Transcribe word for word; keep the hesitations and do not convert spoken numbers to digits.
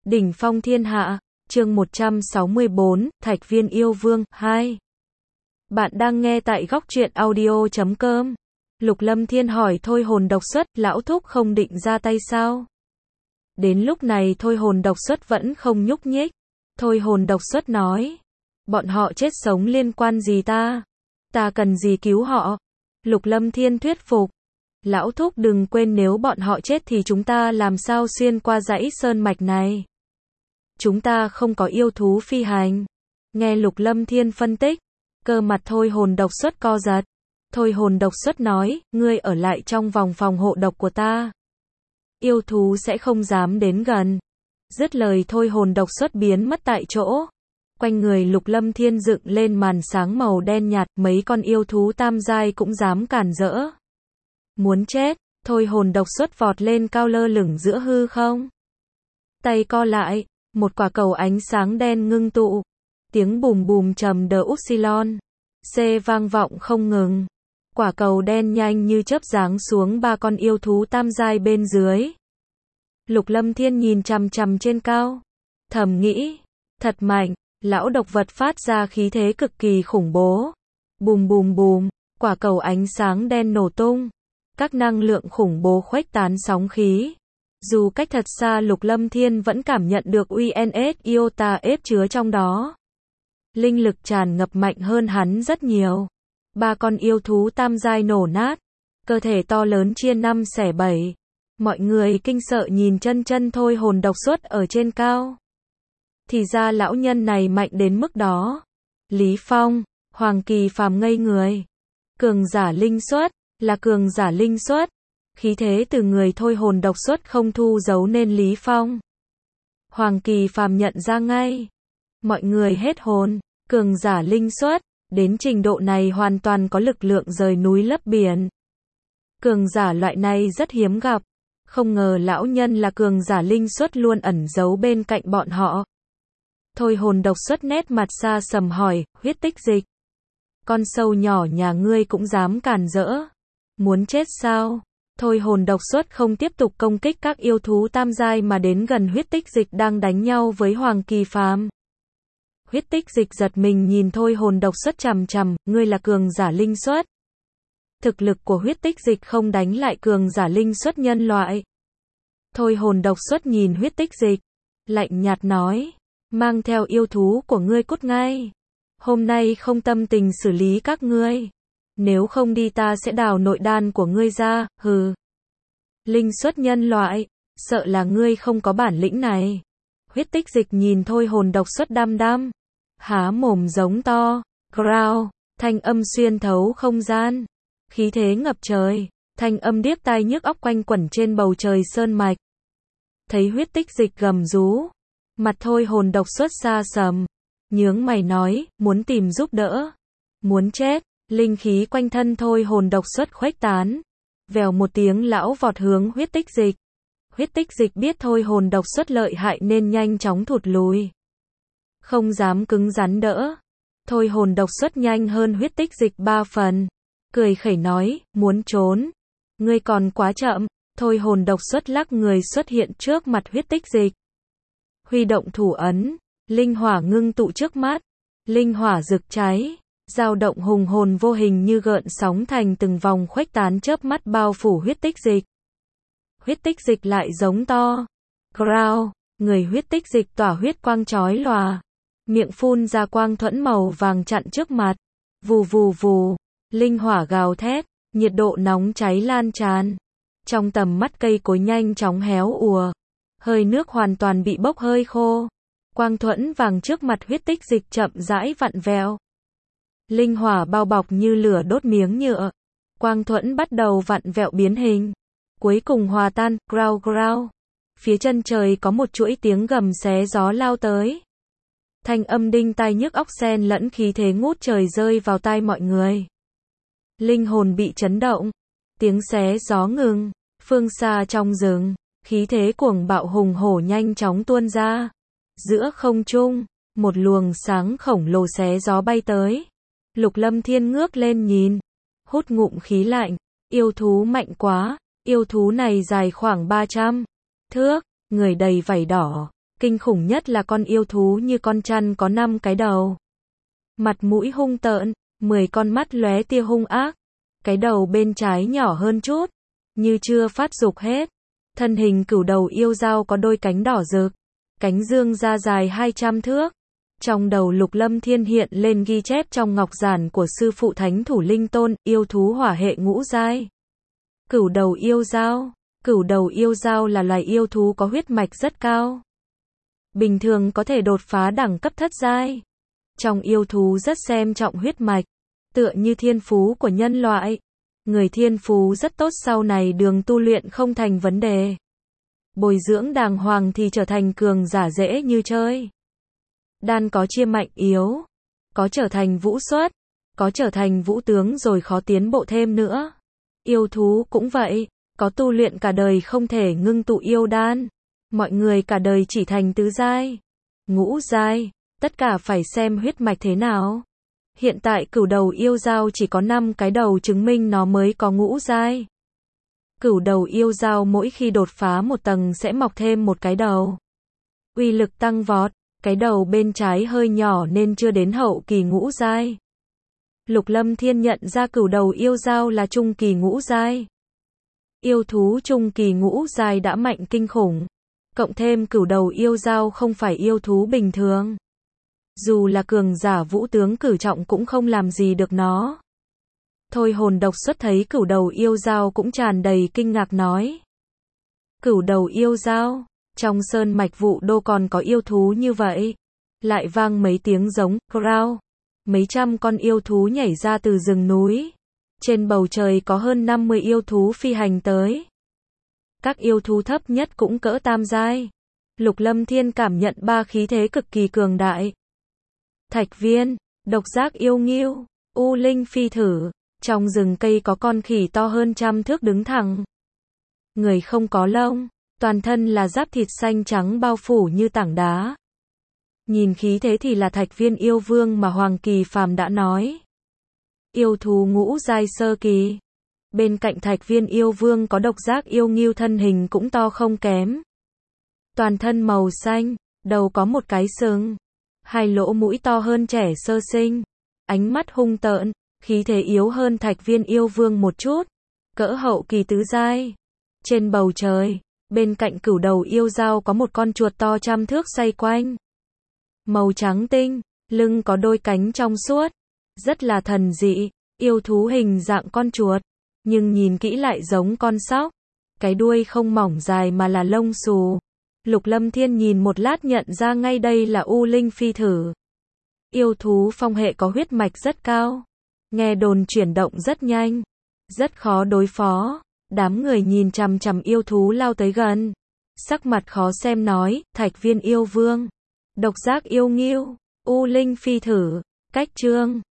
Đỉnh phong thiên hạ, chương một trăm sáu mươi bốn, Thạch viên yêu vương, hai. Bạn đang nghe tại góc truyện audio chấm com. Lục Lâm Thiên hỏi thôi hồn độc xuất, lão thúc không định ra tay sao? Đến lúc này thôi hồn độc xuất vẫn không nhúc nhích. Thôi hồn độc xuất nói, bọn họ chết sống liên quan gì ta? Ta cần gì cứu họ? Lục Lâm Thiên thuyết phục. Lão thúc đừng quên nếu bọn họ chết thì chúng ta làm sao xuyên qua dãy sơn mạch này? Chúng ta không có yêu thú phi hành. Nghe Lục Lâm Thiên phân tích, cơ mặt thôi hồn độc xuất co giật. Thôi hồn độc xuất nói, ngươi ở lại trong vòng phòng hộ độc của ta. Yêu thú sẽ không dám đến gần. Dứt lời thôi hồn độc xuất biến mất tại chỗ. Quanh người Lục Lâm Thiên dựng lên màn sáng màu đen nhạt, mấy con yêu thú tam giai cũng dám cản rỡ. Muốn chết, thôi hồn độc xuất vọt lên cao lơ lửng giữa hư không. Tay co lại, một quả cầu ánh sáng đen ngưng tụ. Tiếng bùm bùm trầm đờ upsilon. C vang vọng không ngừng. Quả cầu đen nhanh như chớp giáng xuống ba con yêu thú tam giai bên dưới. Lục Lâm Thiên nhìn chằm chằm trên cao. Thầm nghĩ, thật mạnh, lão độc vật phát ra khí thế cực kỳ khủng bố. Bùm bùm bùm, quả cầu ánh sáng đen nổ tung. Các năng lượng khủng bố khuếch tán sóng khí. Dù cách thật xa Lục Lâm Thiên vẫn cảm nhận được u en ét iota ép chứa trong đó. Linh lực tràn ngập mạnh hơn hắn rất nhiều. Ba con yêu thú tam giai nổ nát. Cơ thể to lớn chia năm xẻ bảy. Mọi người kinh sợ nhìn chân chân thôi hồn độc xuất ở trên cao. Thì ra lão nhân này mạnh đến mức đó. Lý Phong, Hoàng Kỳ Phàm ngây người. Cường giả linh xuất, là cường giả linh xuất. Khí thế từ người thôi hồn độc xuất không thu giấu nên Lý Phong. Hoàng Kỳ Phàm nhận ra ngay. Mọi người hết hồn, cường giả linh xuất, đến trình độ này hoàn toàn có lực lượng rời núi lấp biển. Cường giả loại này rất hiếm gặp, không ngờ lão nhân là cường giả linh xuất luôn ẩn giấu bên cạnh bọn họ. Thôi hồn độc xuất nét mặt xa sầm hỏi, huyết tích dịch. Con sâu nhỏ nhà ngươi cũng dám cản rỡ. Muốn chết sao? Thôi hồn độc xuất không tiếp tục công kích các yêu thú tam giai mà đến gần huyết tích dịch đang đánh nhau với Hoàng Kỳ Phàm. Huyết tích dịch giật mình nhìn thôi hồn độc xuất chằm chằm, ngươi là cường giả linh xuất. Thực lực của huyết tích dịch không đánh lại cường giả linh xuất nhân loại. Thôi hồn độc xuất nhìn huyết tích dịch, lạnh nhạt nói, mang theo yêu thú của ngươi cút ngay. Hôm nay không tâm tình xử lý các ngươi. Nếu không đi ta sẽ đào nội đan của ngươi ra, hừ. Linh xuất nhân loại, sợ là ngươi không có bản lĩnh này. Huyết tích dịch nhìn thôi hồn độc xuất đăm đăm. Há mồm giống to, growl, thanh âm xuyên thấu không gian. Khí thế ngập trời, thanh âm điếc tai nhức óc quanh quẩn trên bầu trời sơn mạch. Thấy huyết tích dịch gầm rú, mặt thôi hồn độc xuất xa sầm. Nhướng mày nói, muốn tìm giúp đỡ. Muốn chết. Linh khí quanh thân thôi hồn độc xuất khuếch tán. Vèo một tiếng lão vọt hướng huyết tích dịch. Huyết tích dịch biết thôi hồn độc xuất lợi hại nên nhanh chóng thụt lùi. Không dám cứng rắn đỡ. Thôi hồn độc xuất nhanh hơn huyết tích dịch ba phần. Cười khẩy nói, muốn trốn. Ngươi còn quá chậm. Thôi hồn độc xuất lắc người xuất hiện trước mặt huyết tích dịch. Huy động thủ ấn. Linh hỏa ngưng tụ trước mắt. Linh hỏa rực cháy. Dao động hùng hồn vô hình như gợn sóng thành từng vòng khuếch tán chớp mắt bao phủ huyết tích dịch. Huyết tích dịch lại giống to. Growl, người huyết tích dịch tỏa huyết quang chói lòa. Miệng phun ra quang thuẫn màu vàng chặn trước mặt. Vù vù vù, linh hỏa gào thét, nhiệt độ nóng cháy lan tràn. Trong tầm mắt cây cối nhanh chóng héo ùa. Hơi nước hoàn toàn bị bốc hơi khô. Quang thuẫn vàng trước mặt huyết tích dịch chậm rãi vặn vẹo. Linh hỏa bao bọc như lửa đốt miếng nhựa. Quang thuẫn bắt đầu vặn vẹo biến hình. Cuối cùng hòa tan, growl growl. Phía chân trời có một chuỗi tiếng gầm xé gió lao tới. Thanh âm đinh tai nhức óc xen lẫn khí thế ngút trời rơi vào tai mọi người. Linh hồn bị chấn động. Tiếng xé gió ngừng. Phương xa trong rừng, khí thế cuồng bạo hùng hổ nhanh chóng tuôn ra. Giữa không trung, một luồng sáng khổng lồ xé gió bay tới. Lục Lâm Thiên ngước lên nhìn, hút ngụm khí lạnh, yêu thú mạnh quá, yêu thú này dài khoảng ba trăm thước, người đầy vảy đỏ, Kinh khủng nhất là con yêu thú như con chăn có năm cái đầu. Mặt mũi hung tợn, mười con mắt lóe tia hung ác. Cái đầu bên trái nhỏ hơn chút, như chưa phát dục hết. Thân hình cửu đầu yêu dao có đôi cánh đỏ rực, cánh dương ra dài hai trăm thước. Trong đầu Lục Lâm Thiên hiện lên ghi chép trong ngọc giản của sư phụ Thánh Thủ Linh Tôn, yêu thú hỏa hệ ngũ giai. Cửu đầu yêu dao. Cửu đầu yêu dao là loài yêu thú có huyết mạch rất cao. Bình thường có thể đột phá đẳng cấp thất giai. Trong yêu thú rất xem trọng huyết mạch, tựa như thiên phú của nhân loại. Người thiên phú rất tốt sau này đường tu luyện không thành vấn đề. Bồi dưỡng đàng hoàng thì trở thành cường giả dễ như chơi. Đan có chia mạnh yếu, có trở thành vũ xuất, có trở thành vũ tướng rồi khó tiến bộ thêm nữa. Yêu thú cũng vậy, có tu luyện cả đời không thể ngưng tụ yêu đan. Mọi người cả đời chỉ thành tứ giai, ngũ giai, tất cả phải xem huyết mạch thế nào. Hiện tại cửu đầu yêu dao chỉ có năm cái đầu chứng minh nó mới có ngũ giai. Cửu đầu yêu dao mỗi khi đột phá một tầng sẽ mọc thêm một cái đầu. Uy lực tăng vọt, cái đầu bên trái hơi nhỏ nên chưa đến hậu kỳ ngũ giai. Lục Lâm Thiên nhận ra cửu đầu yêu dao là trung kỳ ngũ giai. Yêu thú trung kỳ ngũ giai đã mạnh kinh khủng. Cộng thêm cửu đầu yêu dao không phải yêu thú bình thường. Dù là cường giả vũ tướng cử trọng cũng không làm gì được nó. Thôi hồn độc xuất thấy cửu đầu yêu dao cũng tràn đầy kinh ngạc nói. Cửu đầu yêu dao, trong sơn mạch Vụ Đô còn có yêu thú như vậy. Lại vang mấy tiếng giống, growl. Mấy trăm con yêu thú nhảy ra từ rừng núi. Trên bầu trời có hơn năm mươi yêu thú phi hành tới. Các yêu thú thấp nhất cũng cỡ tam giai. Lục Lâm Thiên cảm nhận ba khí thế cực kỳ cường đại. Thạch viên, độc giác yêu ngưu, u linh phi thử. Trong rừng cây có con khỉ to hơn trăm thước đứng thẳng. Người không có lông, toàn thân là giáp thịt xanh trắng bao phủ như tảng đá. Nhìn khí thế thì là Thạch viên yêu vương mà Hoàng Kỳ Phàm đã nói. Yêu thú ngũ giai sơ kỳ. Bên cạnh Thạch viên yêu vương có độc giác yêu ngưu thân hình cũng to không kém. Toàn thân màu xanh, đầu có một cái sừng. Hai lỗ mũi to hơn trẻ sơ sinh. Ánh mắt hung tợn, khí thế yếu hơn Thạch viên yêu vương một chút. Cỡ hậu kỳ tứ giai. Trên bầu trời, bên cạnh cửu đầu yêu dao có một con chuột to trăm thước xoay quanh. Màu trắng tinh, lưng có đôi cánh trong suốt. Rất là thần dị, yêu thú hình dạng con chuột. Nhưng nhìn kỹ lại giống con sóc. Cái đuôi không mỏng dài mà là lông xù. Lục Lâm Thiên nhìn một lát nhận ra ngay đây là U Linh Phi Thử. Yêu thú phong hệ có huyết mạch rất cao. Nghe đồn chuyển động rất nhanh. Rất khó đối phó. Đám người nhìn chằm chằm yêu thú lao tới gần. Sắc mặt khó xem nói, Thạch viên yêu vương. Độc giác yêu ngưu, U Linh Phi Thử, cách chương.